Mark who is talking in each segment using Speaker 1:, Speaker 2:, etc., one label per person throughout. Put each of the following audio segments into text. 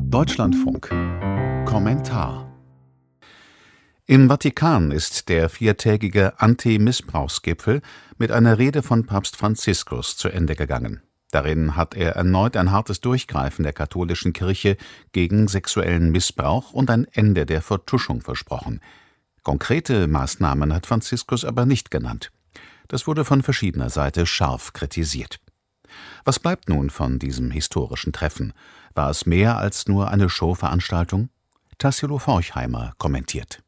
Speaker 1: Deutschlandfunk Kommentar. Im Vatikan ist der viertägige Anti-Missbrauchsgipfel mit einer Rede von Papst Franziskus zu Ende gegangen. Darin hat er erneut ein hartes Durchgreifen der katholischen Kirche gegen sexuellen Missbrauch und ein Ende der Vertuschung versprochen. Konkrete Maßnahmen hat Franziskus aber nicht genannt. Das wurde von verschiedener Seite scharf kritisiert. Was bleibt nun von diesem historischen Treffen? War es mehr als nur eine Showveranstaltung? Tassilo Forchheimer kommentiert.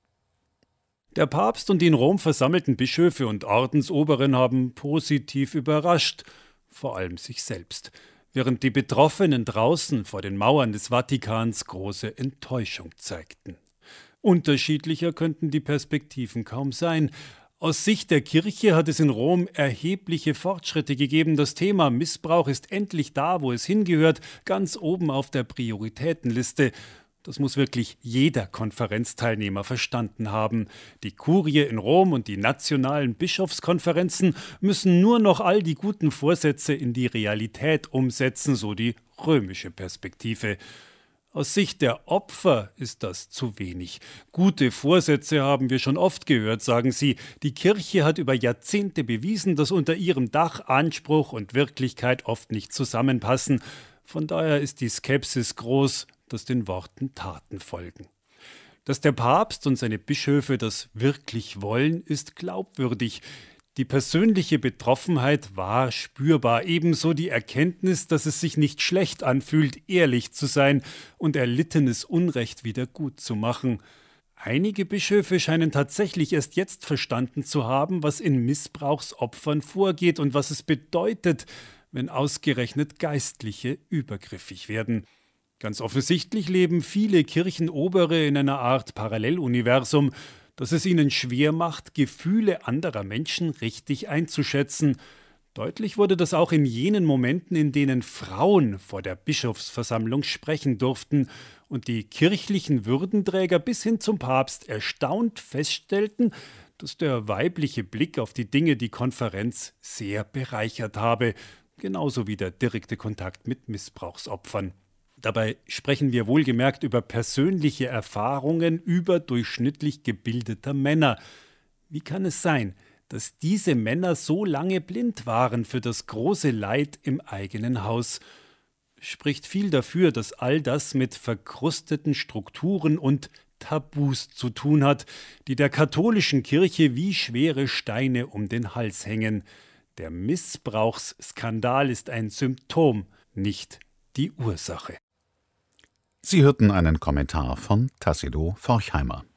Speaker 2: Der Papst und die in Rom versammelten Bischöfe und Ordensoberen haben positiv überrascht, vor allem sich selbst, während die Betroffenen draußen vor den Mauern des Vatikans große Enttäuschung zeigten. Unterschiedlicher könnten die Perspektiven kaum sein. Aus Sicht der Kirche hat es in Rom erhebliche Fortschritte gegeben. Das Thema Missbrauch ist endlich da, wo es hingehört, ganz oben auf der Prioritätenliste. Das muss wirklich jeder Konferenzteilnehmer verstanden haben. Die Kurie in Rom und die nationalen Bischofskonferenzen müssen nur noch all die guten Vorsätze in die Realität umsetzen, so die römische Perspektive. Aus Sicht der Opfer ist das zu wenig. Gute Vorsätze haben wir schon oft gehört, sagen sie. Die Kirche hat über Jahrzehnte bewiesen, dass unter ihrem Dach Anspruch und Wirklichkeit oft nicht zusammenpassen. Von daher ist die Skepsis groß, dass den Worten Taten folgen. Dass der Papst und seine Bischöfe das wirklich wollen, ist glaubwürdig. Die persönliche Betroffenheit war spürbar, ebenso die Erkenntnis, dass es sich nicht schlecht anfühlt, ehrlich zu sein und erlittenes Unrecht wieder gut zu machen. Einige Bischöfe scheinen tatsächlich erst jetzt verstanden zu haben, was in Missbrauchsopfern vorgeht und was es bedeutet, wenn ausgerechnet Geistliche übergriffig werden. Ganz offensichtlich leben viele Kirchenobere in einer Art Paralleluniversum, das es ihnen schwer macht, Gefühle anderer Menschen richtig einzuschätzen. Deutlich wurde das auch in jenen Momenten, in denen Frauen vor der Bischofsversammlung sprechen durften und die kirchlichen Würdenträger bis hin zum Papst erstaunt feststellten, dass der weibliche Blick auf die Dinge die Konferenz sehr bereichert habe, genauso wie der direkte Kontakt mit Missbrauchsopfern. Dabei sprechen wir wohlgemerkt über persönliche Erfahrungen überdurchschnittlich gebildeter Männer. Wie kann es sein, dass diese Männer so lange blind waren für das große Leid im eigenen Haus? Spricht viel dafür, dass all das mit verkrusteten Strukturen und Tabus zu tun hat, die der katholischen Kirche wie schwere Steine um den Hals hängen. Der Missbrauchsskandal ist ein Symptom, nicht die Ursache.
Speaker 1: Sie hörten einen Kommentar von Tassilo Forchheimer.